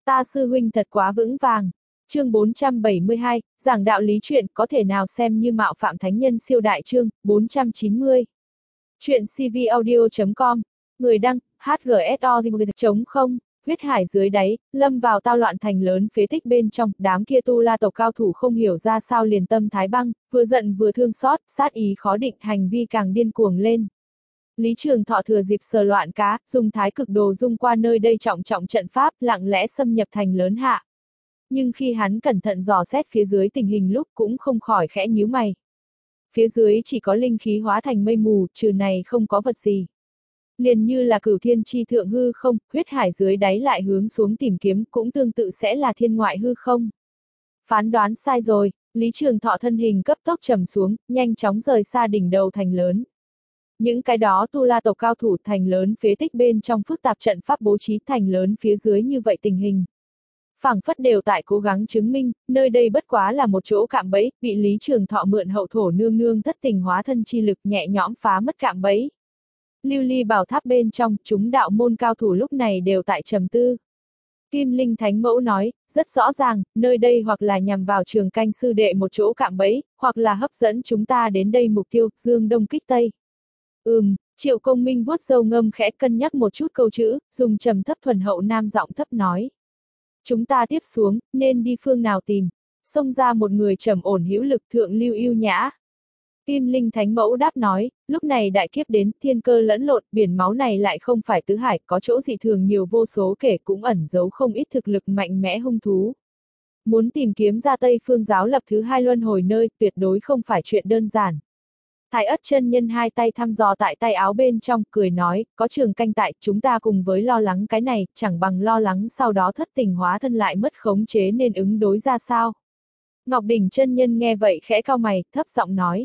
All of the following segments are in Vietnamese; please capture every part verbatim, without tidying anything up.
Ta sư huynh thật quá vững vàng. Chương bốn trăm bảy mươi hai, giảng đạo lý chuyện có thể nào xem như mạo phạm thánh nhân siêu đại chương, bốn trăm chín mươi. Chuyện cvaudio chấm com, người đăng, hát giê ét o chống không, huyết hải dưới đáy, lâm vào tao loạn thành lớn phế tích bên trong, đám kia tu la tộc cao thủ không hiểu ra sao liền tâm thái băng, vừa giận vừa thương xót, sát ý khó định, hành vi càng điên cuồng lên. Lý Trường Thọ thừa dịp sờ loạn cá, dùng thái cực đồ dung qua nơi đây trọng trọng trận pháp, lặng lẽ xâm nhập thành lớn hạ. Nhưng khi hắn cẩn thận dò xét phía dưới tình hình lúc cũng không khỏi khẽ nhíu mày. Phía dưới chỉ có linh khí hóa thành mây mù, trừ này không có vật gì. Liền như là cửu thiên chi thượng hư không, huyết hải dưới đáy lại hướng xuống tìm kiếm, cũng tương tự sẽ là thiên ngoại hư không. Phán đoán sai rồi, Lý Trường Thọ thân hình cấp tốc trầm xuống, nhanh chóng rời xa đỉnh đầu thành lớn. Những cái đó tu la tộc cao thủ thành lớn phế tích bên trong phức tạp trận pháp bố trí thành lớn phía dưới như vậy tình hình. Phảng phất đều tại cố gắng chứng minh, nơi đây bất quá là một chỗ cạm bẫy, bị Lý Trường Thọ mượn hậu thổ nương nương thất tình hóa thân chi lực nhẹ nhõm phá mất cạm bẫy. Lưu ly bảo tháp bên trong, chúng đạo môn cao thủ lúc này đều tại trầm tư. Kim Linh Thánh Mẫu nói, rất rõ ràng, nơi đây hoặc là nhằm vào Trường Canh sư đệ một chỗ cạm bẫy, hoặc là hấp dẫn chúng ta đến đây mục tiêu, dương đông kích tây. Ừm, Triệu Công Minh vuốt râu ngâm khẽ cân nhắc một chút câu chữ, dùng trầm thấp thuần hậu nam giọng thấp nói. Chúng ta tiếp xuống, nên đi phương nào tìm? Xông ra một người trầm ổn hữu lực thượng lưu yêu nhã. Kim Linh Thánh Mẫu đáp nói, lúc này đại kiếp đến, thiên cơ lẫn lộn, biển máu này lại không phải tứ hải, có chỗ dị thường nhiều vô số kể cũng ẩn giấu không ít thực lực mạnh mẽ hung thú. Muốn tìm kiếm ra Tây Phương giáo lập thứ hai luân hồi nơi, tuyệt đối không phải chuyện đơn giản. Thái Ất chân nhân hai tay thăm dò tại tay áo bên trong, cười nói, có Trường Canh tại, chúng ta cùng với lo lắng cái này, chẳng bằng lo lắng sau đó thất tình hóa thân lại mất khống chế nên ứng đối ra sao. Ngọc Đỉnh chân nhân nghe vậy khẽ cau mày, thấp giọng nói.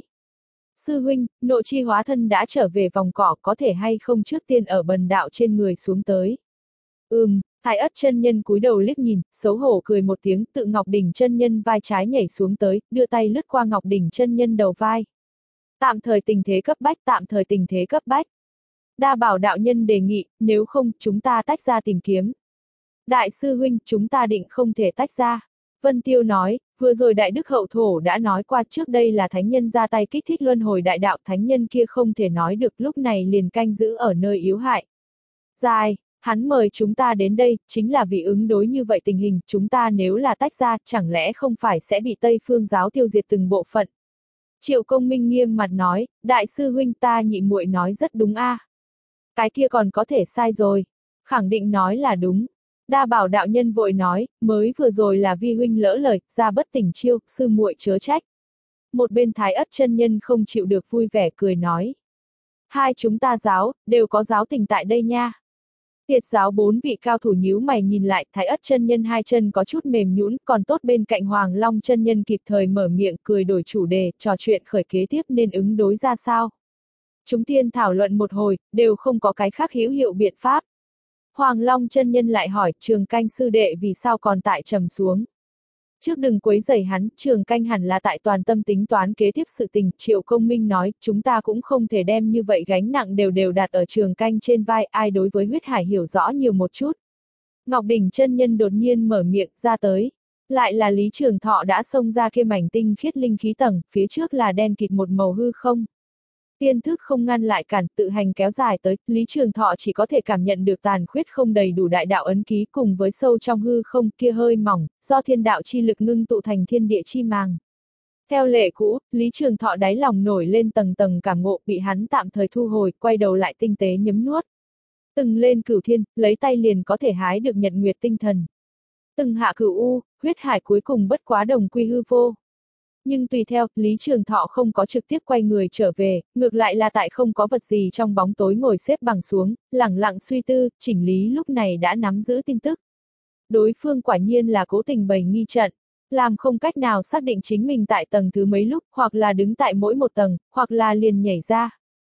Sư huynh, nội chi hóa thân đã trở về vòng cỏ, có thể hay không trước tiên ở bần đạo trên người xuống tới. Ừm, Thái Ất chân nhân cúi đầu liếc nhìn, xấu hổ cười một tiếng, tự Ngọc Đỉnh chân nhân vai trái nhảy xuống tới, đưa tay lướt qua Ngọc Đỉnh chân nhân đầu vai. Tạm thời tình thế cấp bách, tạm thời tình thế cấp bách. Đa Bảo đạo nhân đề nghị, nếu không, chúng ta tách ra tìm kiếm. Đại sư huynh, chúng ta định không thể tách ra. Vân Tiêu nói, vừa rồi Đại Đức Hậu Thổ đã nói qua trước đây là thánh nhân ra tay kích thích luân hồi đại đạo, thánh nhân kia không thể nói được lúc này liền canh giữ ở nơi yếu hại. Dài, hắn mời chúng ta đến đây, chính là vì ứng đối như vậy tình hình, chúng ta nếu là tách ra, chẳng lẽ không phải sẽ bị Tây Phương giáo tiêu diệt từng bộ phận. Triệu Công Minh nghiêm mặt nói, đại sư huynh ta nhị muội nói rất đúng a. À. Cái kia còn có thể sai rồi. Khẳng định nói là đúng. Đa Bảo đạo nhân vội nói, mới vừa rồi là vi huynh lỡ lời, ra bất tỉnh chiêu, sư muội chớ trách. Một bên Thái Ất chân nhân không chịu được vui vẻ cười nói. Hai chúng ta giáo, đều có giáo tình tại đây nha. Tiệt giáo bốn vị cao thủ nhíu mày nhìn lại, Thái Ất chân nhân hai chân có chút mềm nhũn, còn tốt bên cạnh Hoàng Long chân nhân kịp thời mở miệng cười đổi chủ đề, trò chuyện khởi kế tiếp nên ứng đối ra sao. Chúng tiên thảo luận một hồi, đều không có cái khác hữu hiệu biện pháp. Hoàng Long chân nhân lại hỏi, Trường Canh sư đệ vì sao còn tại trầm xuống. Trước đừng quấy rầy hắn, Trường Canh hẳn là tại toàn tâm tính toán kế tiếp sự tình, Triệu Công Minh nói, chúng ta cũng không thể đem như vậy gánh nặng đều đều đặt ở Trường Canh trên vai, ai đối với huyết hải hiểu rõ nhiều một chút. Ngọc Đỉnh chân nhân đột nhiên mở miệng ra tới, lại là Lý Trường Thọ đã xông ra kia mảnh tinh khiết linh khí tầng, phía trước là đen kịt một màu hư không. Tiên thức không ngăn lại cản, tự hành kéo dài tới, Lý Trường Thọ chỉ có thể cảm nhận được tàn khuyết không đầy đủ đại đạo ấn ký cùng với sâu trong hư không kia hơi mỏng, do thiên đạo chi lực ngưng tụ thành thiên địa chi màng. Theo lệ cũ, Lý Trường Thọ đáy lòng nổi lên tầng tầng cảm ngộ, bị hắn tạm thời thu hồi, quay đầu lại tinh tế nhấm nuốt. Từng lên cửu thiên, lấy tay liền có thể hái được nhật nguyệt tinh thần. Từng hạ cửu u, huyết hải cuối cùng bất quá đồng quy hư vô. Nhưng tùy theo, Lý Trường Thọ không có trực tiếp quay người trở về, ngược lại là tại không có vật gì trong bóng tối ngồi xếp bằng xuống, lẳng lặng suy tư, chỉnh lý lúc này đã nắm giữ tin tức. Đối phương quả nhiên là cố tình bày nghi trận, làm không cách nào xác định chính mình tại tầng thứ mấy lúc, hoặc là đứng tại mỗi một tầng, hoặc là liền nhảy ra.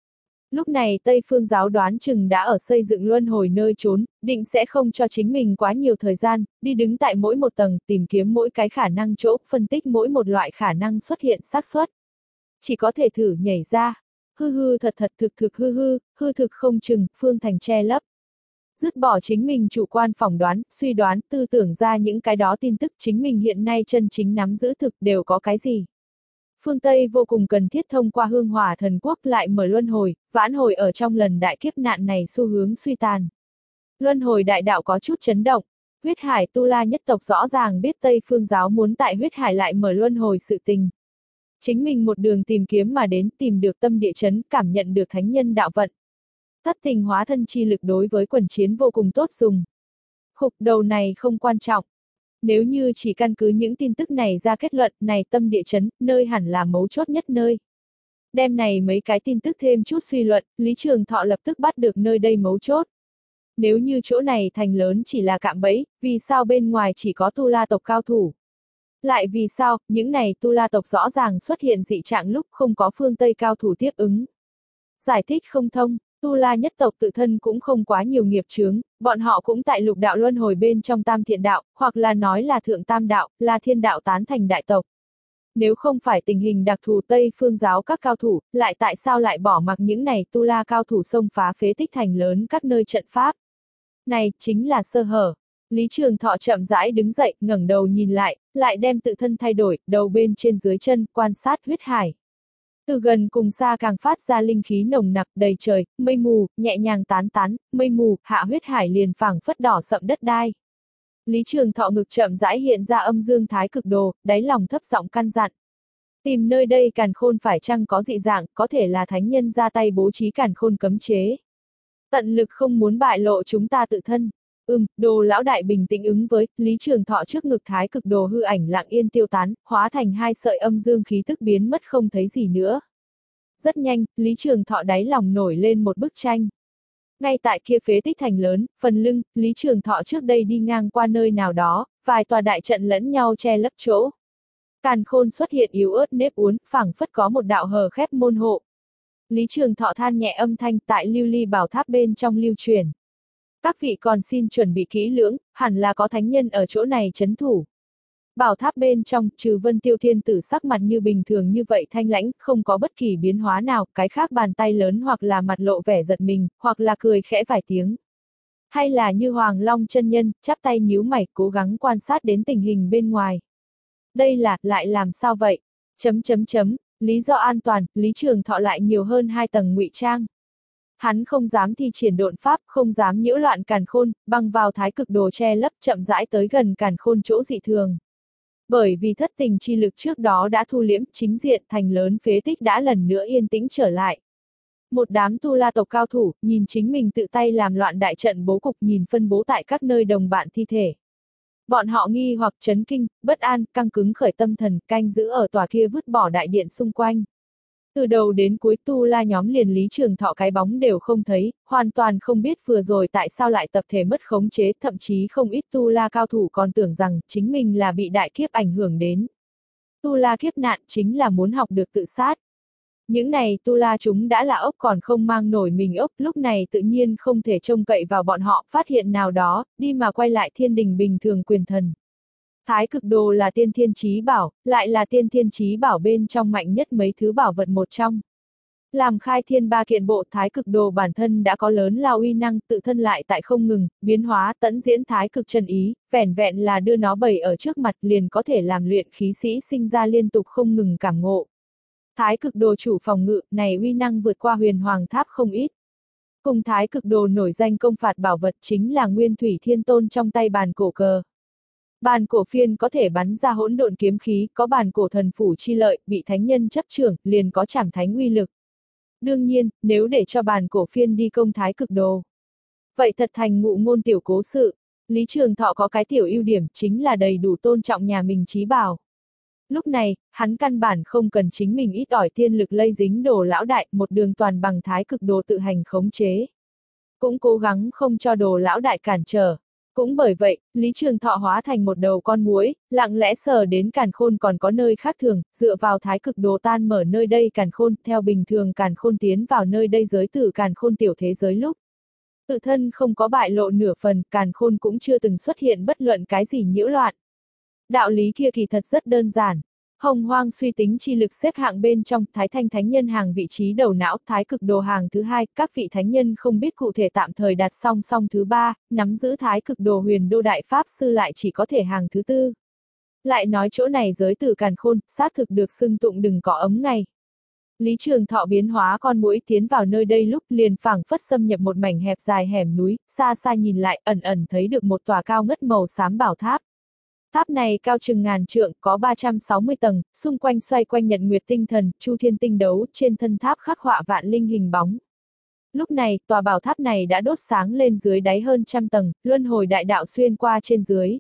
Lúc này Tây Phương giáo đoán chừng đã ở xây dựng luân hồi nơi trốn, định sẽ không cho chính mình quá nhiều thời gian, đi đứng tại mỗi một tầng, tìm kiếm mỗi cái khả năng chỗ, phân tích mỗi một loại khả năng xuất hiện xác suất. Chỉ có thể thử nhảy ra. Hư hư thật thật thực thực hư hư, hư thực không chừng, phương thành che lấp. Dứt bỏ chính mình chủ quan phỏng đoán, suy đoán, tư tưởng ra những cái đó tin tức chính mình hiện nay chân chính nắm giữ thực đều có cái gì. Phương Tây vô cùng cần thiết thông qua hương hỏa thần quốc lại mở luân hồi, vãn hồi ở trong lần đại kiếp nạn này xu hướng suy tàn. Luân hồi đại đạo có chút chấn động, huyết hải tu la nhất tộc rõ ràng biết Tây phương giáo muốn tại huyết hải lại mở luân hồi sự tình. Chính mình một đường tìm kiếm mà đến tìm được tâm địa chấn, cảm nhận được thánh nhân đạo vận. Thất tình hóa thân chi lực đối với quần chiến vô cùng tốt dùng. Khục đầu này không quan trọng. Nếu như chỉ căn cứ những tin tức này ra kết luận này tâm địa chấn, nơi hẳn là mấu chốt nhất nơi. Đem này mấy cái tin tức thêm chút suy luận, Lý Trường Thọ lập tức bắt được nơi đây mấu chốt. Nếu như chỗ này thành lớn chỉ là cạm bẫy, vì sao bên ngoài chỉ có tu la tộc cao thủ? Lại vì sao, những này tu la tộc rõ ràng xuất hiện dị trạng lúc không có phương Tây cao thủ tiếp ứng? Giải thích không thông, tu la nhất tộc tự thân cũng không quá nhiều nghiệp chướng, bọn họ cũng tại lục đạo luân hồi bên trong tam thiện đạo, hoặc là nói là thượng tam đạo, là thiên đạo tán thành đại tộc. Nếu không phải tình hình đặc thù Tây phương giáo các cao thủ, lại tại sao lại bỏ mặc những này tu la cao thủ xông phá phế tích thành lớn các nơi trận pháp? Này, chính là sơ hở. Lý Trường Thọ chậm rãi đứng dậy, ngẩng đầu nhìn lại, lại đem tự thân thay đổi, đầu bên trên dưới chân, quan sát huyết hải. Từ gần cùng xa càng phát ra linh khí nồng nặc đầy trời, mây mù, nhẹ nhàng tán tán, mây mù, hạ huyết hải liền phảng phất đỏ sậm đất đai. Lý Trường Thọ ngực chậm rãi hiện ra âm dương thái cực đồ, đáy lòng thấp giọng căn dặn. Tìm nơi đây càn khôn phải chăng có dị dạng, có thể là thánh nhân ra tay bố trí càn khôn cấm chế. Tận lực không muốn bại lộ chúng ta tự thân. Ừm, đồ lão đại bình tĩnh ứng với, Lý Trường Thọ trước ngực thái cực đồ hư ảnh lặng yên tiêu tán, hóa thành hai sợi âm dương khí tức biến mất không thấy gì nữa. Rất nhanh, Lý Trường Thọ đáy lòng nổi lên một bức tranh. Ngay tại kia phế tích thành lớn, phần lưng, Lý Trường Thọ trước đây đi ngang qua nơi nào đó, vài tòa đại trận lẫn nhau che lấp chỗ. Càn khôn xuất hiện yếu ớt nếp uốn, phảng phất có một đạo hờ khép môn hộ. Lý Trường Thọ than nhẹ âm thanh tại lưu ly bảo tháp bên trong lưu truyền. Các vị còn xin chuẩn bị kỹ lưỡng, hẳn là có thánh nhân ở chỗ này trấn thủ. Bảo tháp bên trong, trừ Vân Tiêu Thiên Tử sắc mặt như bình thường như vậy thanh lãnh, không có bất kỳ biến hóa nào, cái khác bàn tay lớn hoặc là mặt lộ vẻ giật mình, hoặc là cười khẽ vài tiếng. Hay là như Hoàng Long chân nhân, chắp tay nhíu mày, cố gắng quan sát đến tình hình bên ngoài. Đây là, lại làm sao vậy? Chấm chấm chấm, lý do an toàn, Lý Trường Thọ lại nhiều hơn hai tầng ngụy trang. Hắn không dám thi triển độn pháp, không dám nhiễu loạn càn khôn, băng vào thái cực đồ che lấp chậm rãi tới gần càn khôn chỗ dị thường. Bởi vì thất tình chi lực trước đó đã thu liễm, chính diện thành lớn phế tích đã lần nữa yên tĩnh trở lại. Một đám tu la tộc cao thủ, nhìn chính mình tự tay làm loạn đại trận bố cục nhìn phân bố tại các nơi đồng bạn thi thể. Bọn họ nghi hoặc chấn kinh, bất an, căng cứng khởi tâm thần, canh giữ ở tòa kia vứt bỏ đại điện xung quanh. Từ đầu đến cuối tu la nhóm liền Lý Trường Thọ cái bóng đều không thấy, hoàn toàn không biết vừa rồi tại sao lại tập thể mất khống chế, thậm chí không ít tu la cao thủ còn tưởng rằng chính mình là bị đại kiếp ảnh hưởng đến. Tu la kiếp nạn chính là muốn học được tự sát. Những này tu la chúng đã là ốc còn không mang nổi mình ốc, lúc này tự nhiên không thể trông cậy vào bọn họ, phát hiện nào đó, đi mà quay lại thiên đình bình thường quyền thần. Thái cực đồ là tiên thiên chí bảo, lại là tiên thiên chí bảo bên trong mạnh nhất mấy thứ bảo vật một trong. Làm khai thiên ba kiện bộ thái cực đồ bản thân đã có lớn lao uy năng, tự thân lại tại không ngừng, biến hóa tẫn diễn thái cực chân ý, vẻn vẹn là đưa nó bày ở trước mặt liền có thể làm luyện khí sĩ sinh ra liên tục không ngừng cảm ngộ. Thái cực đồ chủ phòng ngự này uy năng vượt qua huyền hoàng tháp không ít. Cùng thái cực đồ nổi danh công phạt bảo vật chính là Nguyên Thủy Thiên Tôn trong tay bàn cổ cờ. Bàn cổ phiên có thể bắn ra hỗn độn kiếm khí, có bàn cổ thần phủ chi lợi, bị thánh nhân chấp trưởng, liền có trảm thánh uy lực. Đương nhiên, nếu để cho bàn cổ phiên đi công thái cực đồ, vậy thật thành ngụ ngôn tiểu cố sự. Lý Trường Thọ có cái tiểu ưu điểm, chính là đầy đủ tôn trọng nhà mình chí bảo. Lúc này, hắn căn bản không cần chính mình ít ỏi tiên lực lây dính đồ lão đại, một đường toàn bằng thái cực đồ tự hành khống chế. Cũng cố gắng không cho đồ lão đại cản trở. Cũng bởi vậy, Lý Trường Thọ hóa thành một đầu con muỗi, lặng lẽ sờ đến càn khôn còn có nơi khác thường, dựa vào thái cực đồ tan mở nơi đây càn khôn, theo bình thường càn khôn tiến vào nơi đây giới tử càn khôn tiểu thế giới lúc. Tự thân không có bại lộ nửa phần, càn khôn cũng chưa từng xuất hiện bất luận cái gì nhiễu loạn. Đạo lý kia kỳ thật rất đơn giản. Hồng Hoang suy tính chi lực xếp hạng bên trong, Thái Thanh Thánh Nhân hàng vị trí đầu não, Thái Cực Đồ hàng thứ hai, các vị Thánh Nhân không biết cụ thể tạm thời đạt song song thứ ba, nắm giữ Thái Cực Đồ Huyền Đô Đại Pháp Sư lại chỉ có thể hàng thứ tư. Lại nói chỗ này giới tử càn khôn, xác thực được xưng tụng đừng có ấm ngày. Lý Trường Thọ biến hóa con muỗi tiến vào nơi đây lúc liền phảng phất xâm nhập một mảnh hẹp dài hẻm núi, xa xa nhìn lại ẩn ẩn thấy được một tòa cao ngất màu xám bảo tháp. Tháp này cao chừng ngàn trượng, có ba trăm sáu mươi tầng, xung quanh xoay quanh nhật nguyệt tinh thần, chu thiên tinh đấu, trên thân tháp khắc họa vạn linh hình bóng. Lúc này, tòa bảo tháp này đã đốt sáng lên dưới đáy hơn trăm tầng, luân hồi đại đạo xuyên qua trên dưới.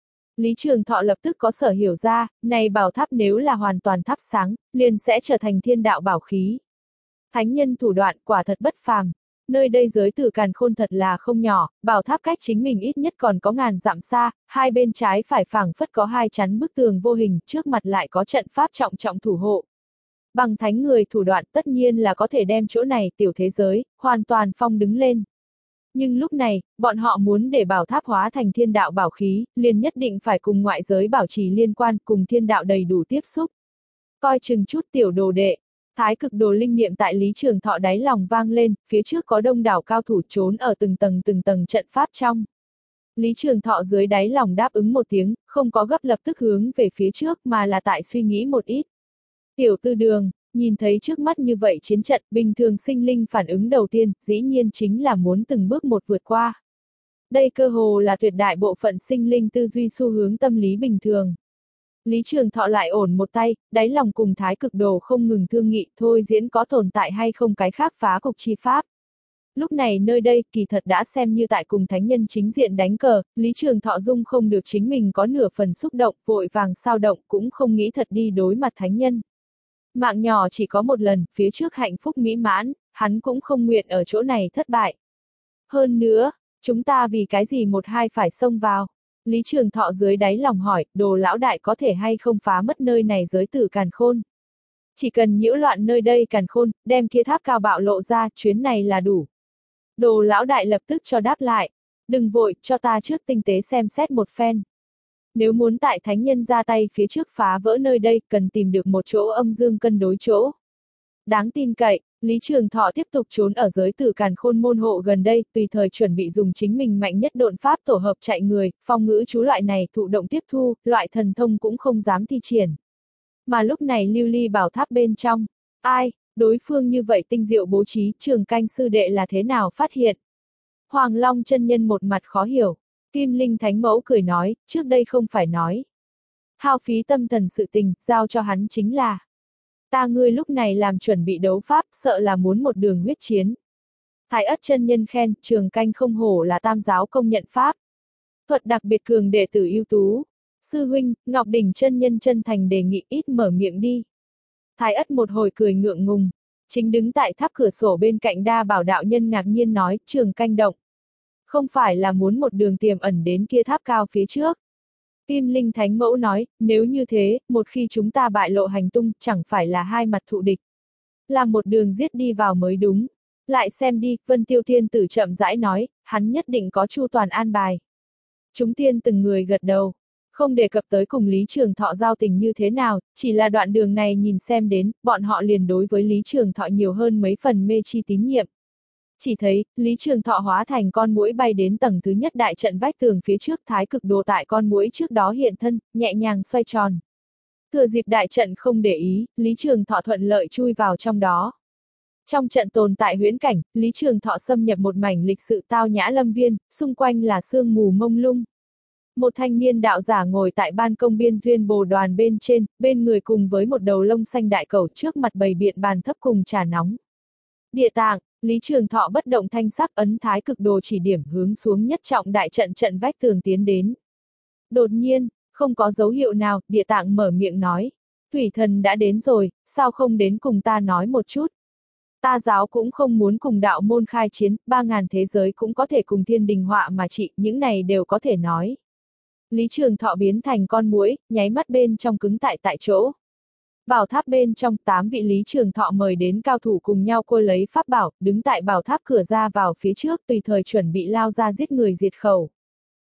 Lý Trường Thọ lập tức có sở hiểu ra, này bảo tháp nếu là hoàn toàn thắp sáng, liền sẽ trở thành thiên đạo bảo khí. Thánh nhân thủ đoạn quả thật bất phàm. Nơi đây giới tử càn khôn thật là không nhỏ, bảo tháp cách chính mình ít nhất còn có ngàn dặm xa, hai bên trái phải phảng phất có hai chắn bức tường vô hình, trước mặt lại có trận pháp trọng trọng thủ hộ. Bằng thánh người thủ đoạn tất nhiên là có thể đem chỗ này tiểu thế giới, hoàn toàn phong đứng lên. Nhưng lúc này, bọn họ muốn để bảo tháp hóa thành thiên đạo bảo khí, liền nhất định phải cùng ngoại giới bảo trì liên quan, cùng thiên đạo đầy đủ tiếp xúc. Coi chừng chút tiểu đồ đệ. Thái cực đồ linh niệm tại Lý Trường Thọ đáy lòng vang lên, phía trước có đông đảo cao thủ trốn ở từng tầng từng tầng trận pháp trong. Lý Trường Thọ dưới đáy lòng đáp ứng một tiếng, không có gấp lập tức hướng về phía trước mà là tại suy nghĩ một ít. Tiểu tư đường, nhìn thấy trước mắt như vậy chiến trận, bình thường sinh linh phản ứng đầu tiên, dĩ nhiên chính là muốn từng bước một vượt qua. Đây cơ hồ là tuyệt đại bộ phận sinh linh tư duy xu hướng tâm lý bình thường. Lý Trường Thọ lại ổn một tay, đáy lòng cùng Thái Cực Đồ không ngừng thương nghị thôi diễn có tồn tại hay không cái khác phá cục chi pháp. Lúc này nơi đây kỳ thật đã xem như tại cùng thánh nhân chính diện đánh cờ, Lý Trường Thọ dung không được chính mình có nửa phần xúc động, vội vàng sao động cũng không nghĩ thật đi đối mặt thánh nhân. Mạng nhỏ chỉ có một lần, phía trước hạnh phúc mỹ mãn, hắn cũng không nguyện ở chỗ này thất bại. Hơn nữa, chúng ta vì cái gì một hai phải xông vào? Lý Trường Thọ dưới đáy lòng hỏi, Đồ lão đại có thể hay không phá mất nơi này giới tử càn khôn? Chỉ cần nhiễu loạn nơi đây càn khôn, đem kia tháp cao bạo lộ ra, chuyến này là đủ. Đồ lão đại lập tức cho đáp lại, đừng vội, cho ta trước tinh tế xem xét một phen. Nếu muốn tại thánh nhân ra tay phía trước phá vỡ nơi đây, cần tìm được một chỗ âm dương cân đối chỗ. Đáng tin cậy, Lý Trường Thọ tiếp tục trốn ở giới tử càn khôn môn hộ gần đây, tùy thời chuẩn bị dùng chính mình mạnh nhất độn pháp tổ hợp chạy người, phong ngữ chú loại này thụ động tiếp thu, loại thần thông cũng không dám thi triển. Mà lúc này lưu ly bảo tháp bên trong, ai, đối phương như vậy tinh diệu bố trí, Trường Canh sư đệ là thế nào phát hiện? Hoàng Long chân nhân một mặt khó hiểu, Kim Linh Thánh Mẫu cười nói, trước đây không phải nói. Hao phí tâm thần sự tình, giao cho hắn chính là. Ta ngươi lúc này làm chuẩn bị đấu pháp, sợ là muốn một đường huyết chiến. Thái Ất chân nhân khen, Trường Canh không hổ là tam giáo công nhận pháp. Thuật đặc biệt cường đệ tử ưu tú. Sư huynh, Ngọc Đỉnh chân nhân chân thành đề nghị ít mở miệng đi. Thái Ất một hồi cười ngượng ngùng. Chính đứng tại tháp cửa sổ bên cạnh Đa Bảo đạo nhân ngạc nhiên nói, Trường Canh động. Không phải là muốn một đường tiềm ẩn đến kia tháp cao phía trước. Kim Linh Thánh Mẫu nói, nếu như thế, một khi chúng ta bại lộ hành tung, chẳng phải là hai mặt thụ địch. Là một đường giết đi vào mới đúng. Lại xem đi, Vân Tiêu Thiên Tử chậm rãi nói, hắn nhất định có chu toàn an bài. Chúng tiên từng người gật đầu. Không đề cập tới cùng Lý Trường Thọ giao tình như thế nào, chỉ là đoạn đường này nhìn xem đến, bọn họ liền đối với Lý Trường Thọ nhiều hơn mấy phần mê chi tín nhiệm. Chỉ thấy, Lý Trường Thọ hóa thành con muỗi bay đến tầng thứ nhất đại trận vách tường phía trước, Thái Cực Đồ tại con muỗi trước đó hiện thân, nhẹ nhàng xoay tròn. Thừa dịp đại trận không để ý, Lý Trường Thọ thuận lợi chui vào trong đó. Trong trận tồn tại huyễn cảnh, Lý Trường Thọ xâm nhập một mảnh lịch sự tao nhã lâm viên, xung quanh là sương mù mông lung. Một thanh niên đạo giả ngồi tại ban công biên duyên bồ đoàn bên trên, bên người cùng với một đầu lông xanh đại cẩu trước mặt bày biện bàn thấp cùng trà nóng. Địa tạng, Lý Trường Thọ bất động thanh sắc ấn Thái Cực Đồ chỉ điểm hướng xuống nhất trọng đại trận trận vách tường tiến đến. Đột nhiên, không có dấu hiệu nào, địa tạng mở miệng nói, Thủy Thần đã đến rồi, sao không đến cùng ta nói một chút. Ta giáo cũng không muốn cùng đạo môn khai chiến, ba ngàn thế giới cũng có thể cùng thiên đình họa mà trị, những này đều có thể nói. Lý Trường Thọ biến thành con muỗi, nháy mắt bên trong cứng tại tại chỗ. Bảo tháp bên trong, tám vị Lý Trường Thọ mời đến cao thủ cùng nhau côi lấy pháp bảo, đứng tại bảo tháp cửa ra vào phía trước tùy thời chuẩn bị lao ra giết người diệt khẩu.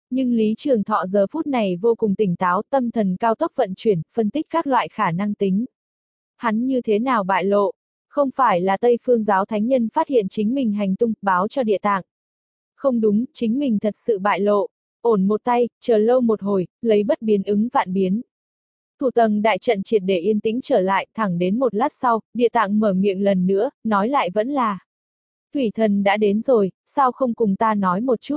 Nhưng Lý Trường Thọ giờ phút này vô cùng tỉnh táo, tâm thần cao tốc vận chuyển, phân tích các loại khả năng tính. Hắn như thế nào bại lộ? Không phải là Tây Phương giáo thánh nhân phát hiện chính mình hành tung, báo cho Địa Tạng. Không đúng, chính mình thật sự bại lộ. Ổn một tay, chờ lâu một hồi, lấy bất biến ứng vạn biến. Thủ tầng đại trận triệt để yên tĩnh trở lại, thẳng đến một lát sau, Địa Tạng mở miệng lần nữa, nói lại vẫn là. Thủy thần đã đến rồi, sao không cùng ta nói một chút?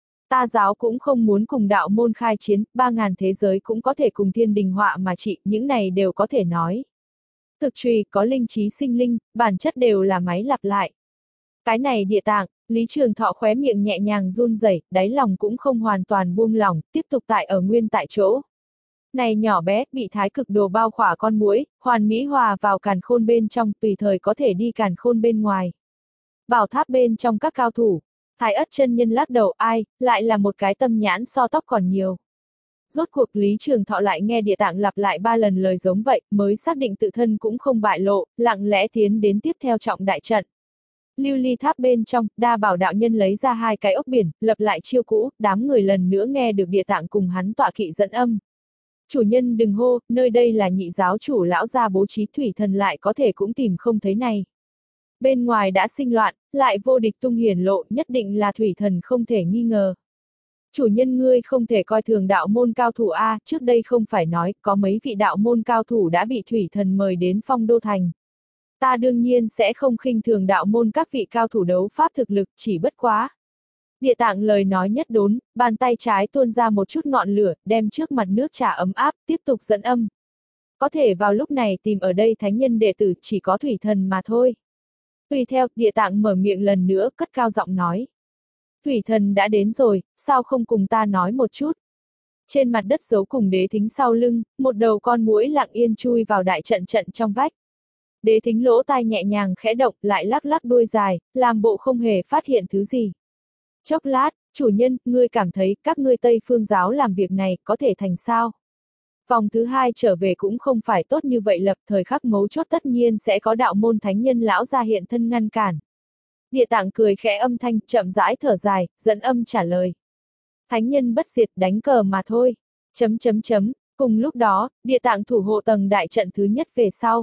Ta giáo cũng không muốn cùng đạo môn khai chiến, ba ngàn thế giới cũng có thể cùng thiên đình họa mà trị, những này đều có thể nói. Thực truy có linh trí sinh linh, bản chất đều là máy lặp lại. Cái này Địa Tạng, Lý Trường Thọ khóe miệng nhẹ nhàng run rẩy, đáy lòng cũng không hoàn toàn buông lỏng, tiếp tục tại ở nguyên tại chỗ. Này nhỏ bé, bị thái cực đồ bao khỏa con muỗi, hoàn mỹ hòa vào càn khôn bên trong, tùy thời có thể đi càn khôn bên ngoài. Bảo tháp bên trong các cao thủ, Thái Ất chân nhân lắc đầu, ai, lại là một cái tâm nhãn so tóc còn nhiều. Rốt cuộc Lý Trường Thọ lại nghe Địa Tạng lặp lại ba lần lời giống vậy, mới xác định tự thân cũng không bại lộ, lặng lẽ tiến đến tiếp theo trọng đại trận. Lưu ly tháp bên trong, Đa Bảo đạo nhân lấy ra hai cái ốc biển, lập lại chiêu cũ, đám người lần nữa nghe được Địa Tạng cùng hắn tọa kỵ dẫn âm. Chủ nhân đừng hô, nơi đây là nhị giáo chủ lão gia bố trí, thủy thần lại có thể cũng tìm không thấy này. Bên ngoài đã sinh loạn, lại vô địch tung hiển lộ, nhất định là thủy thần không thể nghi ngờ. Chủ nhân ngươi không thể coi thường đạo môn cao thủ A, trước đây không phải nói, có mấy vị đạo môn cao thủ đã bị thủy thần mời đến Phong Đô Thành. Ta đương nhiên sẽ không khinh thường đạo môn các vị cao thủ đấu pháp thực lực, chỉ bất quá. Địa Tạng lời nói nhất đốn, bàn tay trái tuôn ra một chút ngọn lửa, đem trước mặt nước trà ấm áp, tiếp tục dẫn âm. Có thể vào lúc này tìm ở đây thánh nhân đệ tử chỉ có thủy thần mà thôi. Tùy theo, Địa Tạng mở miệng lần nữa, cất cao giọng nói. Thủy thần đã đến rồi, sao không cùng ta nói một chút? Trên mặt đất giấu cùng Đế Thính sau lưng, một đầu con muỗi lặng yên chui vào đại trận trận trong vách. Đế Thính lỗ tai nhẹ nhàng khẽ động, lại lắc lắc đuôi dài, làm bộ không hề phát hiện thứ gì. Chốc lát, chủ nhân, ngươi cảm thấy các ngươi Tây Phương giáo làm việc này có thể thành sao? Vòng thứ hai trở về cũng không phải tốt như vậy, lập thời khắc mấu chốt tất nhiên sẽ có đạo môn thánh nhân lão ra hiện thân ngăn cản. Địa Tạng cười khẽ âm thanh, chậm rãi thở dài, dẫn âm trả lời. Thánh nhân bất diệt, đánh cờ mà thôi. Chấm chấm chấm, cùng lúc đó, Địa Tạng thủ hộ tầng đại trận thứ nhất về sau.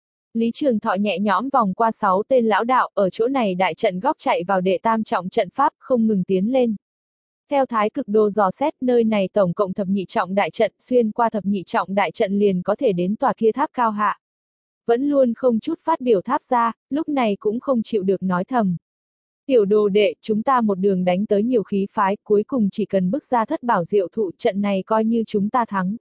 Lý Trường Thọ nhẹ nhõm vòng qua sáu tên lão đạo, ở chỗ này đại trận góc chạy vào đệ tam trọng trận pháp, không ngừng tiến lên. Theo thái cực đồ dò xét, nơi này tổng cộng thập nhị trọng đại trận, xuyên qua thập nhị trọng đại trận liền có thể đến tòa kia tháp cao hạ. Vẫn luôn không chút phát biểu tháp ra, lúc này cũng không chịu được nói thầm. Tiểu đồ đệ, chúng ta một đường đánh tới nhiều khí phái, cuối cùng chỉ cần bước ra thất bảo diệu thụ, trận này coi như chúng ta thắng.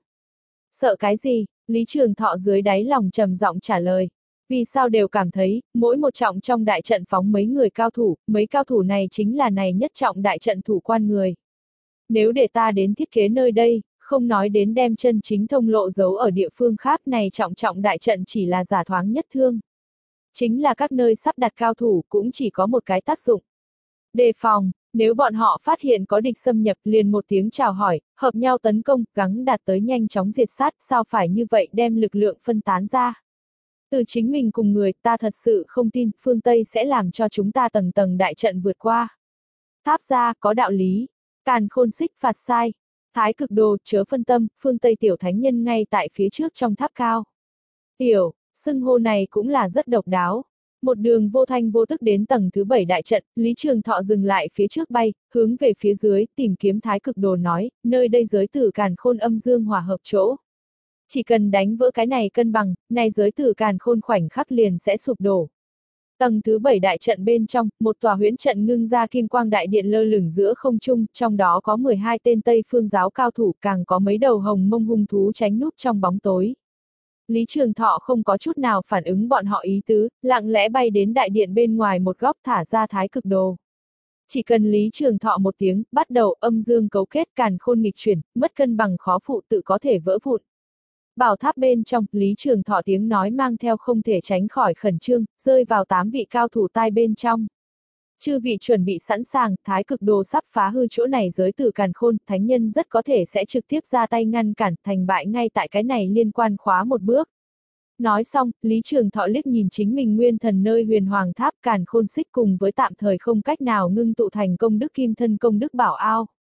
Sợ cái gì? Lý Trường Thọ dưới đáy lòng trầm giọng trả lời. Vì sao đều cảm thấy, mỗi một trọng trong đại trận phóng mấy người cao thủ, mấy cao thủ này chính là này nhất trọng đại trận thủ quan người. Nếu để ta đến thiết kế nơi đây, không nói đến đem chân chính thông lộ giấu ở địa phương khác, này trọng trọng đại trận chỉ là giả thoáng nhất thương. Chính là các nơi sắp đặt cao thủ cũng chỉ có một cái tác dụng. Đề phòng, nếu bọn họ phát hiện có địch xâm nhập liền một tiếng chào hỏi, hợp nhau tấn công, gắng đạt tới nhanh chóng diệt sát, sao phải như vậy đem lực lượng phân tán ra. Từ chính mình cùng người, ta thật sự không tin, phương Tây sẽ làm cho chúng ta tầng tầng đại trận vượt qua. Tháp ra, có đạo lý. Càn khôn xích phạt sai. Thái cực đồ, chớ phân tâm, phương Tây tiểu thánh nhân ngay tại phía trước trong tháp cao. Tiểu, xưng hô này cũng là rất độc đáo. Một đường vô thanh vô tức đến tầng thứ bảy đại trận, Lý Trường Thọ dừng lại phía trước bay, hướng về phía dưới, tìm kiếm thái cực đồ nói, nơi đây giới tử càn khôn âm dương hòa hợp chỗ. Chỉ cần đánh vỡ cái này cân bằng, này giới tử càn khôn khoảnh khắc liền sẽ sụp đổ. Tầng thứ bảy đại trận bên trong, một tòa huyễn trận ngưng ra kim quang đại điện lơ lửng giữa không trung, trong đó có mười hai tên Tây Phương giáo cao thủ, càng có mấy đầu hồng mông hung thú tránh núp trong bóng tối. Lý Trường Thọ không có chút nào phản ứng bọn họ ý tứ, lặng lẽ bay đến đại điện bên ngoài một góc thả ra thái cực đồ. Chỉ cần Lý Trường Thọ một tiếng, bắt đầu âm dương cấu kết, càn khôn nghịch chuyển, mất cân bằng khó phụ tự có thể vỡ vụn. Bảo tháp bên trong, Lý Trường Thọ tiếng nói mang theo không thể tránh khỏi khẩn trương, rơi vào tám vị cao thủ tai bên trong. Chư vị chuẩn bị sẵn sàng, thái cực đồ sắp phá hư chỗ này giới tử càn khôn, thánh nhân rất có thể sẽ trực tiếp ra tay ngăn cản, thành bại ngay tại cái này liên quan khóa một bước. Nói xong, Lý Trường Thọ liếc nhìn chính mình nguyên thần nơi huyền hoàng tháp càn khôn xích cùng với tạm thời không cách nào ngưng tụ thành công đức kim thân công đức bảo ao.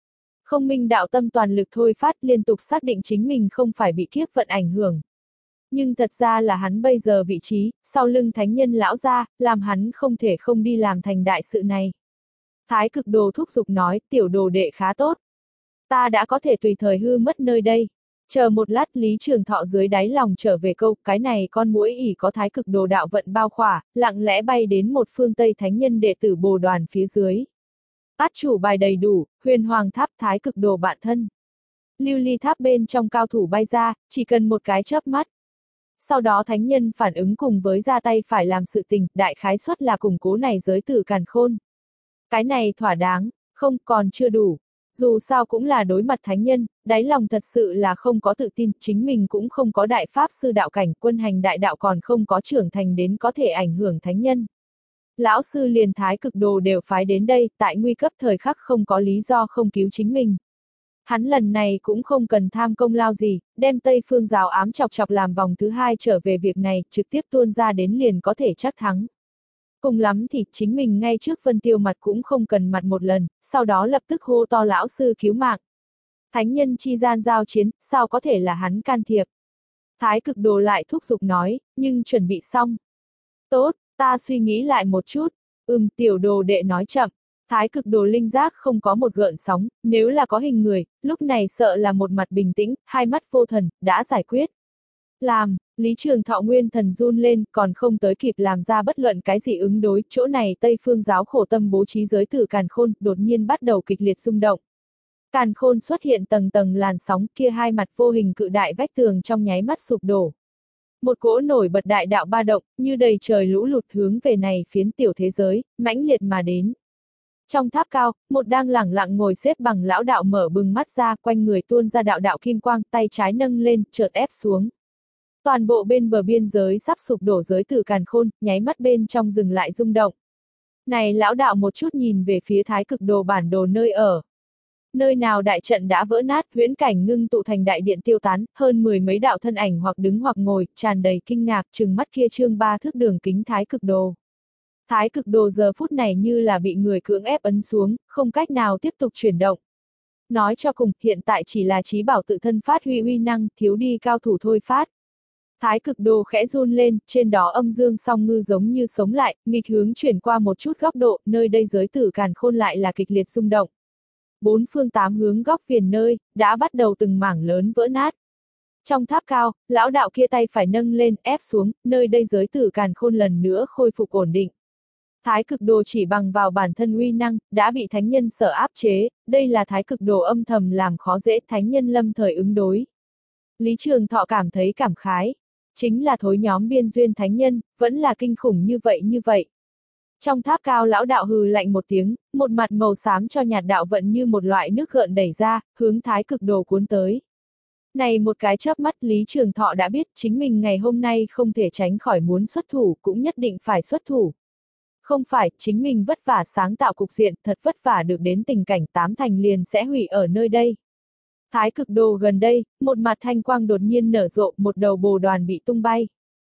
Không minh đạo tâm toàn lực thôi phát liên tục xác định chính mình không phải bị kiếp vận ảnh hưởng. Nhưng thật ra là hắn bây giờ vị trí, sau lưng thánh nhân lão gia, làm hắn không thể không đi làm thành đại sự này. Thái cực đồ thúc giục nói, tiểu đồ đệ khá tốt. Ta đã có thể tùy thời hư mất nơi đây. Chờ một lát Lý Trường Thọ dưới đáy lòng trở về câu, cái này con muỗi ỉ có thái cực đồ đạo vận bao khỏa, lặng lẽ bay đến một phương Tây thánh nhân đệ tử bồ đoàn phía dưới. Át chủ bài đầy đủ, huyền hoàng tháp thái cực đồ bạn thân. Lưu ly tháp bên trong cao thủ bay ra, chỉ cần một cái chớp mắt. Sau đó thánh nhân phản ứng cùng với ra tay phải làm sự tình, đại khái suất là củng cố này giới tử càn khôn. Cái này thỏa đáng, không còn chưa đủ. Dù sao cũng là đối mặt thánh nhân, đáy lòng thật sự là không có tự tin, chính mình cũng không có đại pháp sư đạo cảnh, quân hành đại đạo còn không có trưởng thành đến có thể ảnh hưởng thánh nhân. Lão sư liền thái cực đồ đều phái đến đây, tại nguy cấp thời khắc không có lý do không cứu chính mình. Hắn lần này cũng không cần tham công lao gì, đem Tây Phương giáo ám chọc chọc làm vòng thứ hai trở về việc này, trực tiếp tuôn ra đến liền có thể chắc thắng. Cùng lắm thì chính mình ngay trước Vân Tiêu mặt cũng không cần mặt một lần, sau đó lập tức hô to lão sư cứu mạng. Thánh nhân chi gian giao chiến, sao có thể là hắn can thiệp. Thái cực đồ lại thúc giục nói, nhưng chuẩn bị xong. Tốt, ta suy nghĩ lại một chút, ừm tiểu đồ đệ nói chậm. Thái cực đồ linh giác không có một gợn sóng, nếu là có hình người, lúc này sợ là một mặt bình tĩnh, hai mắt vô thần, đã giải quyết. Làm, Lý Trường Thọ nguyên thần run lên, còn không tới kịp làm ra bất luận cái gì ứng đối, chỗ này Tây Phương giáo khổ tâm bố trí giới tử càn khôn, đột nhiên bắt đầu kịch liệt rung động. Càn khôn xuất hiện tầng tầng làn sóng, kia hai mặt vô hình cự đại vách tường trong nháy mắt sụp đổ. Một cỗ nổi bật đại đạo ba động, như đầy trời lũ lụt hướng về này phiến tiểu thế giới, mãnh liệt mà đến. Trong tháp cao, một đang lẳng lặng ngồi xếp bằng lão đạo mở bừng mắt ra, quanh người tuôn ra đạo đạo kim quang, tay trái nâng lên, chợt ép xuống. Toàn bộ bên bờ biên giới sắp sụp đổ giới tử càn khôn, nháy mắt bên trong dừng lại rung động. Này lão đạo một chút nhìn về phía thái cực đồ bản đồ nơi ở. Nơi nào đại trận đã vỡ nát, huyễn cảnh ngưng tụ thành đại điện tiêu tán, hơn mười mấy đạo thân ảnh hoặc đứng hoặc ngồi, tràn đầy kinh ngạc, trừng mắt kia trương ba thước đường kính thái cực đồ. Thái cực đồ giờ phút này như là bị người cưỡng ép ấn xuống, không cách nào tiếp tục chuyển động. Nói cho cùng, hiện tại chỉ là trí bảo tự thân phát huy uy năng, thiếu đi cao thủ thôi phát. Thái cực đồ khẽ run lên, trên đó âm dương song ngư giống như sống lại, nghịch hướng chuyển qua một chút góc độ, nơi đây giới tử càn khôn lại là kịch liệt rung động. Bốn phương tám hướng góc viền nơi, đã bắt đầu từng mảng lớn vỡ nát. Trong tháp cao, lão đạo kia tay phải nâng lên, ép xuống, nơi đây giới tử càn khôn lần nữa khôi phục ổn định. Thái cực đồ chỉ bằng vào bản thân uy năng, đã bị thánh nhân sở áp chế, đây là thái cực đồ âm thầm làm khó dễ thánh nhân lâm thời ứng đối. Lý Trường Thọ cảm thấy cảm khái. Chính là thối nhóm biên duyên thánh nhân, vẫn là kinh khủng như vậy như vậy. Trong tháp cao lão đạo hừ lạnh một tiếng, một mặt màu xám cho nhạt đạo vận như một loại nước gợn đẩy ra, hướng thái cực đồ cuốn tới. Này một cái chớp mắt Lý Trường Thọ đã biết chính mình ngày hôm nay không thể tránh khỏi muốn xuất thủ, cũng nhất định phải xuất thủ. Không phải, chính mình vất vả sáng tạo cục diện, thật vất vả được đến tình cảnh tám thành liền sẽ hủy ở nơi đây. Thái cực đồ gần đây, một mặt thanh quang đột nhiên nở rộ, một đầu bồ đoàn bị tung bay.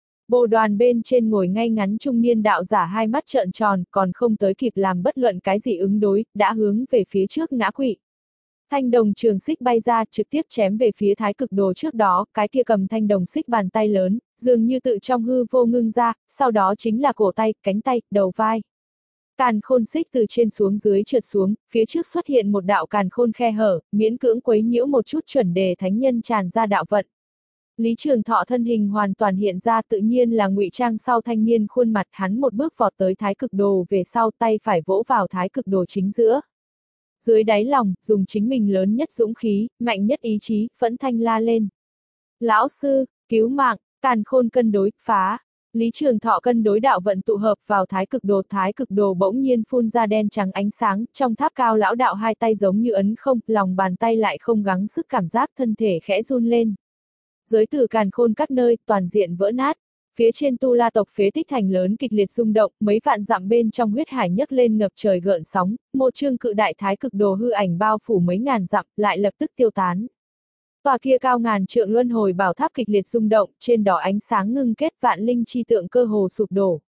Bồ đoàn bên trên ngồi ngay ngắn trung niên đạo giả hai mắt trợn tròn, còn không tới kịp làm bất luận cái gì ứng đối, đã hướng về phía trước ngã quỵ. Thanh đồng trường xích bay ra, trực tiếp chém về phía thái cực đồ trước đó, cái kia cầm thanh đồng xích bàn tay lớn, dường như tự trong hư vô ngưng ra, sau đó chính là cổ tay, cánh tay, đầu vai. Càn khôn xích từ trên xuống dưới trượt xuống, phía trước xuất hiện một đạo càn khôn khe hở, miễn cưỡng quấy nhiễu một chút chuẩn đề thánh nhân tràn ra đạo vận. Lý Trường Thọ thân hình hoàn toàn hiện ra tự nhiên là ngụy trang sau thanh niên khuôn mặt, hắn một bước vọt tới thái cực đồ về sau tay phải vỗ vào thái cực đồ chính giữa. Dưới đáy lòng, dùng chính mình lớn nhất dũng khí, mạnh nhất ý chí, phẫn thanh la lên. Lão sư, cứu mạng, càn khôn cân đối, phá. Lý Trường Thọ cân đối đạo vận tụ hợp vào thái cực đồ, thái cực đồ bỗng nhiên phun ra đen trắng ánh sáng, trong tháp cao lão đạo hai tay giống như ấn không, lòng bàn tay lại không gắng sức cảm giác thân thể khẽ run lên. Giới tử càn khôn các nơi, toàn diện vỡ nát. Phía trên Tu La tộc phế tích thành lớn kịch liệt rung động, mấy vạn dặm bên trong huyết hải nhấc lên ngập trời gợn sóng, một chương cự đại thái cực đồ hư ảnh bao phủ mấy ngàn dặm, lại lập tức tiêu tán. Tòa kia cao ngàn trượng luân hồi bảo tháp kịch liệt rung động, trên đó ánh sáng ngưng kết vạn linh chi tượng cơ hồ sụp đổ.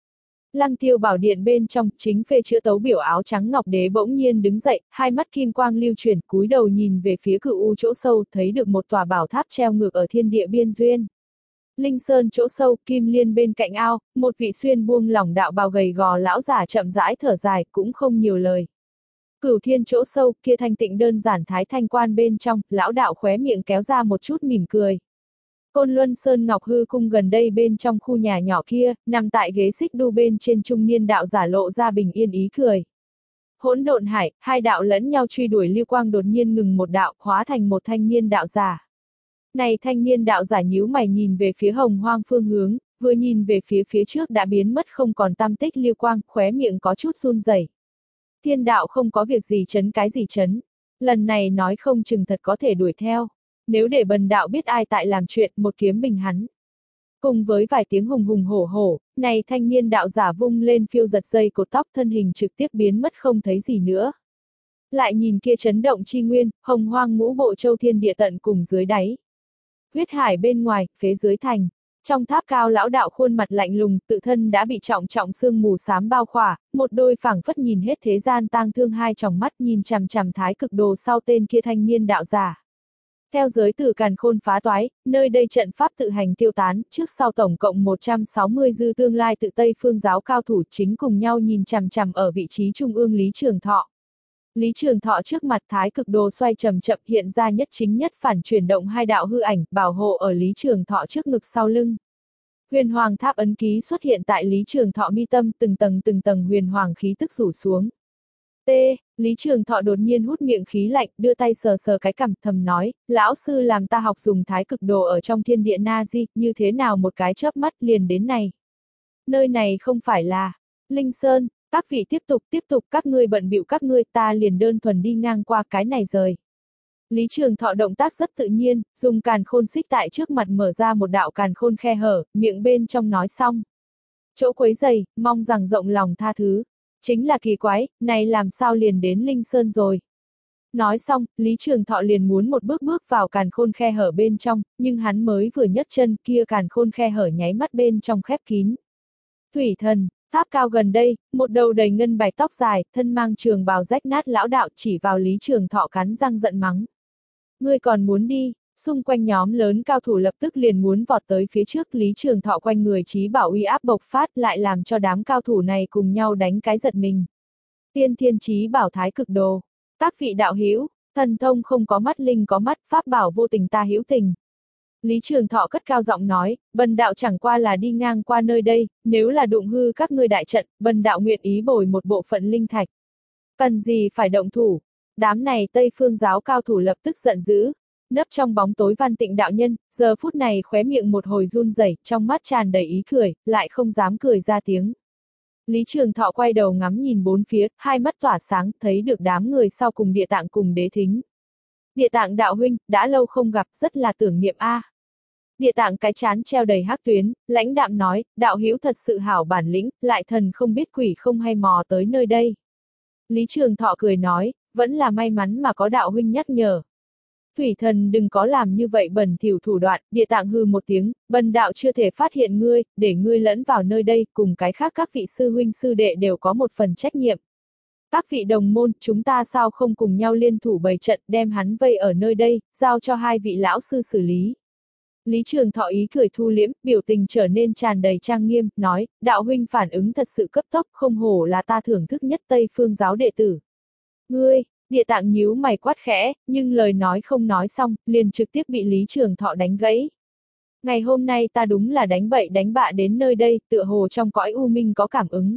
Lăng Tiêu Bảo Điện bên trong, chính phê chữa tấu biểu áo trắng ngọc đế bỗng nhiên đứng dậy, hai mắt kim quang lưu chuyển, cúi đầu nhìn về phía cửu u chỗ sâu, thấy được một tòa bảo tháp treo ngược ở thiên địa biên duyên. Linh Sơn chỗ sâu, Kim Liên bên cạnh ao, một vị xuyên buông lỏng đạo bào gầy gò lão giả chậm rãi thở dài, cũng không nhiều lời. Cửu Thiên chỗ sâu, kia thanh tịnh đơn giản thái thanh quan bên trong, lão đạo khóe miệng kéo ra một chút mỉm cười. Côn Luân Sơn Ngọc Hư Cung gần đây bên trong khu nhà nhỏ kia, nằm tại ghế xích đu bên trên trung niên đạo giả lộ ra bình yên ý cười. Hỗn độn hải, hai đạo lẫn nhau truy đuổi lưu quang đột nhiên ngừng một đạo, hóa thành một thanh niên đạo giả. Này thanh niên đạo giả nhíu mày nhìn về phía hồng hoang phương hướng, vừa nhìn về phía phía trước đã biến mất không còn tăm tích lưu quang, khóe miệng có chút run rẩy. Thiên đạo không có việc gì chấn cái gì chấn. Lần này nói không chừng thật có thể đuổi theo. Nếu để bần đạo biết ai tại làm chuyện, một kiếm bình hắn. Cùng với vài tiếng hùng hùng hổ hổ, này thanh niên đạo giả vung lên phiêu giật dây cột tóc thân hình trực tiếp biến mất không thấy gì nữa. Lại nhìn kia chấn động chi nguyên, hồng hoang ngũ bộ châu thiên địa tận cùng dưới đáy. Huyết hải bên ngoài, phía dưới thành. Trong tháp cao lão đạo khuôn mặt lạnh lùng, tự thân đã bị trọng trọng sương mù xám bao khỏa, một đôi phảng phất nhìn hết thế gian tang thương hai tròng mắt nhìn chằm chằm thái cực đồ sau tên kia thanh niên đạo giả. Theo giới từ càn khôn phá toái, nơi đây trận pháp tự hành tiêu tán, trước sau tổng cộng một trăm sáu mươi dư tương lai tự Tây phương giáo cao thủ chính cùng nhau nhìn chằm chằm ở vị trí trung ương Lý Trường Thọ. Lý Trường Thọ trước mặt thái cực đồ xoay chậm chậm hiện ra nhất chính nhất phản chuyển động hai đạo hư ảnh, bảo hộ ở Lý Trường Thọ trước ngực sau lưng. Huyền Hoàng Tháp ấn ký xuất hiện tại Lý Trường Thọ mi tâm, từng tầng từng tầng huyền hoàng khí tức rủ xuống. T. Lý Trường Thọ đột nhiên hút miệng khí lạnh, đưa tay sờ sờ cái cằm, thầm nói, lão sư làm ta học dùng thái cực đồ ở trong thiên địa na di, như thế nào một cái chớp mắt liền đến này. Nơi này không phải là Linh Sơn. Các vị tiếp tục tiếp tục các ngươi bận bịu các ngươi ta liền đơn thuần đi ngang qua cái này rời. Lý Trường Thọ động tác rất tự nhiên, dùng càn khôn xích tại trước mặt mở ra một đạo càn khôn khe hở, miệng bên trong nói xong. Chỗ quấy giày, mong rằng rộng lòng tha thứ. Chính là kỳ quái, này làm sao liền đến Linh Sơn rồi. Nói xong, Lý Trường Thọ liền muốn một bước bước vào càn khôn khe hở bên trong, nhưng hắn mới vừa nhấc chân kia càn khôn khe hở nháy mắt bên trong khép kín. Thủy thần. Tháp cao gần đây, một đầu đầy ngân bạch tóc dài, thân mang trường bào rách nát lão đạo chỉ vào Lý Trường Thọ cắn răng giận mắng. Ngươi còn muốn đi, xung quanh nhóm lớn cao thủ lập tức liền muốn vọt tới phía trước Lý Trường Thọ quanh người trí bảo uy áp bộc phát lại làm cho đám cao thủ này cùng nhau đánh cái giật mình. Tiên thiên trí bảo thái cực đồ. Các vị đạo hữu, thần thông không có mắt linh có mắt, pháp bảo vô tình ta hữu tình. Lý Trường Thọ cất cao giọng nói, bần đạo chẳng qua là đi ngang qua nơi đây, nếu là đụng hư các ngươi đại trận, bần đạo nguyện ý bồi một bộ phận linh thạch. Cần gì phải động thủ? Đám này Tây Phương giáo cao thủ lập tức giận dữ. Nấp trong bóng tối Văn Tịnh đạo nhân, giờ phút này khóe miệng một hồi run rẩy, trong mắt tràn đầy ý cười, lại không dám cười ra tiếng. Lý Trường Thọ quay đầu ngắm nhìn bốn phía, hai mắt tỏa sáng, thấy được đám người sau cùng Địa Tạng cùng Đế Thính. Địa Tạng đạo huynh, đã lâu không gặp, rất là tưởng niệm a. Địa Tạng cái chán treo đầy hắc tuyến, lãnh đạm nói, đạo hữu thật sự hảo bản lĩnh, lại thần không biết quỷ không hay mò tới nơi đây. Lý Trường Thọ cười nói, vẫn là may mắn mà có đạo huynh nhắc nhở. Thủy thần đừng có làm như vậy bẩn thỉu thủ đoạn, Địa Tạng hừ một tiếng, bần đạo chưa thể phát hiện ngươi, để ngươi lẫn vào nơi đây, cùng cái khác các vị sư huynh sư đệ đều có một phần trách nhiệm. Các vị đồng môn, chúng ta sao không cùng nhau liên thủ bày trận đem hắn vây ở nơi đây, giao cho hai vị lão sư xử lý. Lý Trường Thọ ý cười thu liễm, biểu tình trở nên tràn đầy trang nghiêm, nói, đạo huynh phản ứng thật sự cấp tốc, không hổ là ta thưởng thức nhất Tây Phương giáo đệ tử. Ngươi, Địa Tạng nhíu mày quát khẽ, nhưng lời nói không nói xong, liền trực tiếp bị Lý Trường Thọ đánh gãy. Ngày hôm nay ta đúng là đánh bậy đánh bạ đến nơi đây, tựa hồ trong cõi u minh có cảm ứng.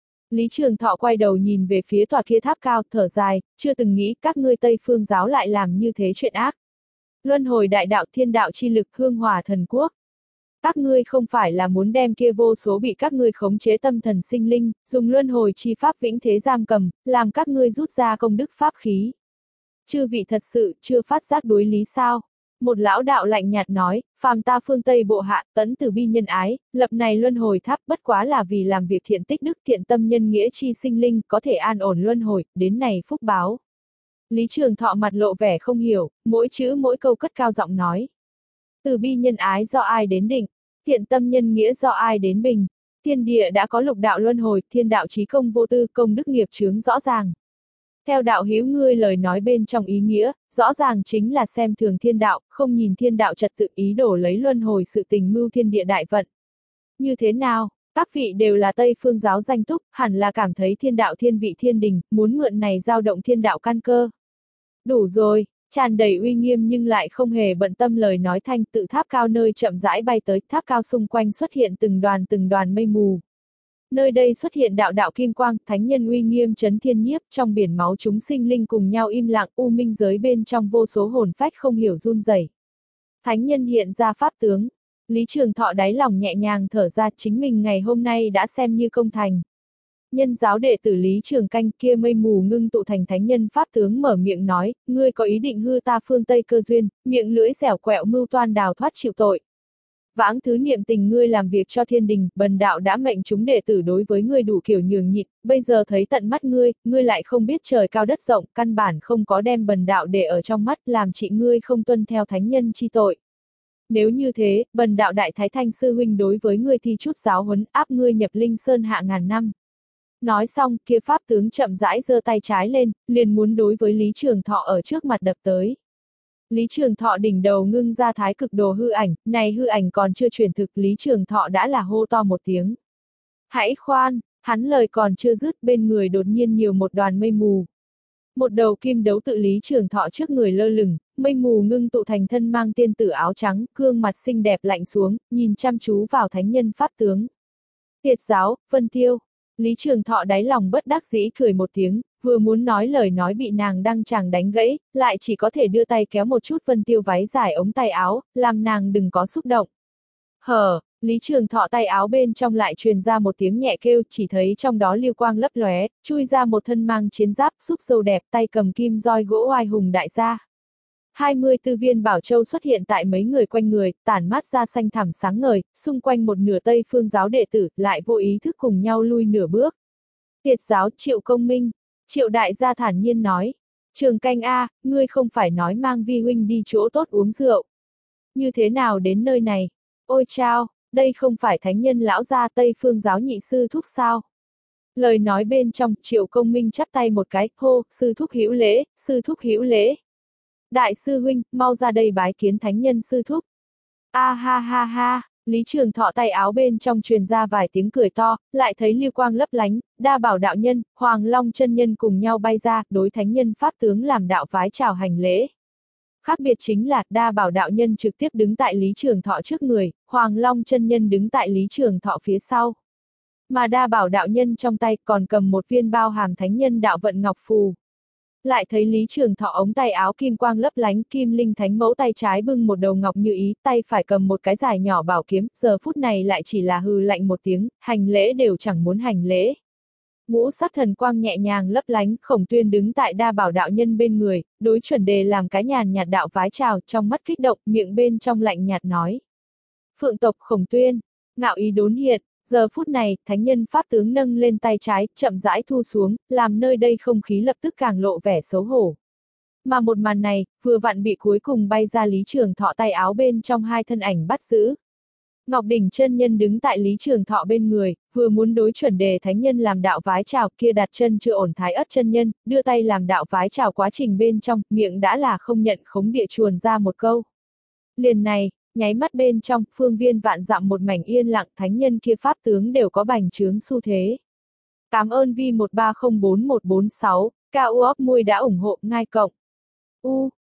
Lý Trường Thọ quay đầu nhìn về phía tòa kia tháp cao, thở dài, chưa từng nghĩ các ngươi Tây Phương giáo lại làm như thế chuyện ác. Luân hồi đại đạo thiên đạo chi lực hương hòa thần quốc. Các ngươi không phải là muốn đem kia vô số bị các ngươi khống chế tâm thần sinh linh, dùng luân hồi chi pháp vĩnh thế giam cầm, làm các ngươi rút ra công đức pháp khí. Chư vị thật sự chưa phát giác đối lý sao? Một lão đạo lạnh nhạt nói, phàm ta phương Tây bộ hạ, tấn từ bi nhân ái, lập này luân hồi tháp bất quá là vì làm việc thiện tích đức thiện tâm nhân nghĩa chi sinh linh, có thể an ổn luân hồi, đến này phúc báo. Lý Trường Thọ mặt lộ vẻ không hiểu, mỗi chữ mỗi câu cất cao giọng nói. Từ bi nhân ái do ai đến định, thiện tâm nhân nghĩa do ai đến bình, Thiên địa đã có lục đạo luân hồi, thiên đạo chí công vô tư, công đức nghiệp chướng rõ ràng. Theo đạo hữu ngươi lời nói bên trong ý nghĩa, rõ ràng chính là xem thường thiên đạo, không nhìn thiên đạo trật tự ý đồ lấy luân hồi sự tình mưu thiên địa đại vận. Như thế nào? Các vị đều là Tây phương giáo danh túc, hẳn là cảm thấy thiên đạo thiên vị thiên đình, muốn mượn này giao động thiên đạo căn cơ. Đủ rồi, tràn đầy uy nghiêm nhưng lại không hề bận tâm lời nói thanh tự tháp cao nơi chậm rãi bay tới, tháp cao xung quanh xuất hiện từng đoàn từng đoàn mây mù. Nơi đây xuất hiện đạo đạo kim quang, thánh nhân uy nghiêm chấn thiên nhiếp, trong biển máu chúng sinh linh cùng nhau im lặng, u minh giới bên trong vô số hồn phách không hiểu run rẩy. Thánh nhân hiện ra pháp tướng. Lý Trường Thọ đáy lòng nhẹ nhàng thở ra, chính mình ngày hôm nay đã xem như công thành. Nhân giáo đệ tử Lý Trường Canh kia mây mù ngưng tụ thành thánh nhân pháp tướng mở miệng nói, ngươi có ý định hư ta phương Tây cơ duyên, miệng lưỡi dẻo quẹo mưu toan đào thoát chịu tội. Vãng thứ niệm tình ngươi làm việc cho thiên đình, bần đạo đã mệnh chúng đệ tử đối với ngươi đủ kiểu nhường nhịn, bây giờ thấy tận mắt ngươi, ngươi lại không biết trời cao đất rộng, căn bản không có đem bần đạo để ở trong mắt, làm chị ngươi không tuân theo thánh nhân chi tội. Nếu như thế, bần đạo đại thái thanh sư huynh đối với ngươi thi chút giáo huấn, áp ngươi nhập linh sơn hạ ngàn năm. Nói xong, kia pháp tướng chậm rãi giơ tay trái lên, liền muốn đối với Lý Trường Thọ ở trước mặt đập tới. Lý Trường Thọ đỉnh đầu ngưng ra thái cực đồ hư ảnh, này hư ảnh còn chưa truyền thực, Lý Trường Thọ đã là hô to một tiếng. Hãy khoan, hắn lời còn chưa dứt, bên người đột nhiên nhiều một đoàn mây mù. Một đầu kim đấu tự Lý Trường Thọ trước người lơ lửng, mây mù ngưng tụ thành thân mang tiên tử áo trắng, gương mặt xinh đẹp lạnh xuống, nhìn chăm chú vào thánh nhân pháp tướng. Tiệt giáo, Vân Tiêu. Lý Trường Thọ đáy lòng bất đắc dĩ cười một tiếng, vừa muốn nói lời nói bị nàng đăng tràng đánh gãy, lại chỉ có thể đưa tay kéo một chút Vân Tiêu váy dài ống tay áo, làm nàng đừng có xúc động. Hờ, Lý Trường Thọ tay áo bên trong lại truyền ra một tiếng nhẹ kêu, chỉ thấy trong đó lưu quang lấp lóe, chui ra một thân mang chiến giáp, xúc dâu đẹp, tay cầm kim roi gỗ oai hùng đại gia. hai mươi tư viên bảo châu xuất hiện tại mấy người quanh người, tản mát ra xanh thẳm sáng ngời, xung quanh một nửa Tây phương giáo đệ tử, lại vô ý thức cùng nhau lui nửa bước. Tiệt giáo Triệu Công Minh, Triệu đại gia thản nhiên nói, Trường Canh a, ngươi không phải nói mang vi huynh đi chỗ tốt uống rượu. Như thế nào đến nơi này? Ôi chao, đây không phải thánh nhân lão gia Tây phương giáo nhị sư thúc sao? Lời nói bên trong, Triệu Công Minh chắp tay một cái, hô, sư thúc hữu lễ, sư thúc hữu lễ. Đại sư huynh, mau ra đây bái kiến thánh nhân sư thúc. A ha ha ha, Lý Trường Thọ tay áo bên trong truyền ra vài tiếng cười to, lại thấy lưu quang lấp lánh, Đa Bảo đạo nhân, Hoàng Long chân nhân cùng nhau bay ra, đối thánh nhân pháp tướng làm đạo phái chào hành lễ. Khác biệt chính là, Đa Bảo đạo nhân trực tiếp đứng tại Lý Trường Thọ trước người, Hoàng Long chân nhân đứng tại Lý Trường Thọ phía sau. Mà Đa Bảo đạo nhân trong tay còn cầm một viên bao hàm thánh nhân đạo vận ngọc phù. Lại thấy Lý Trường Thọ ống tay áo kim quang lấp lánh, kim linh thánh mẫu tay trái bưng một đầu ngọc như ý, tay phải cầm một cái dài nhỏ bảo kiếm, giờ phút này lại chỉ là hừ lạnh một tiếng, hành lễ đều chẳng muốn hành lễ. Ngũ sắc thần quang nhẹ nhàng lấp lánh, Khổng Tuyên đứng tại Đa Bảo đạo nhân bên người, đối chuẩn đề làm cái nhàn nhạt đạo vái chào, trong mắt kích động, miệng bên trong lạnh nhạt nói. Phượng tộc Khổng Tuyên, ngạo ý đốn hiện. Giờ phút này, thánh nhân pháp tướng nâng lên tay trái, chậm rãi thu xuống, làm nơi đây không khí lập tức càng lộ vẻ xấu hổ. Mà một màn này, vừa vặn bị cuối cùng bay ra Lý Trường Thọ tay áo bên trong hai thân ảnh bắt giữ. Ngọc Đỉnh chân nhân đứng tại Lý Trường Thọ bên người, vừa muốn đối chuẩn đề thánh nhân làm đạo vái chào, kia đặt chân chưa ổn Thái Ất chân nhân, đưa tay làm đạo vái chào quá trình bên trong, miệng đã là không nhận khống địa chuồn ra một câu. Liền này, nháy mắt bên trong, phương viên vạn dặm một mảnh yên lặng, thánh nhân kia pháp tướng đều có bành trướng xu thế. Cảm ơn Vi một ba không bốn một bốn sáu, ca u óc mui đã ủng hộ, ngai cộng. U,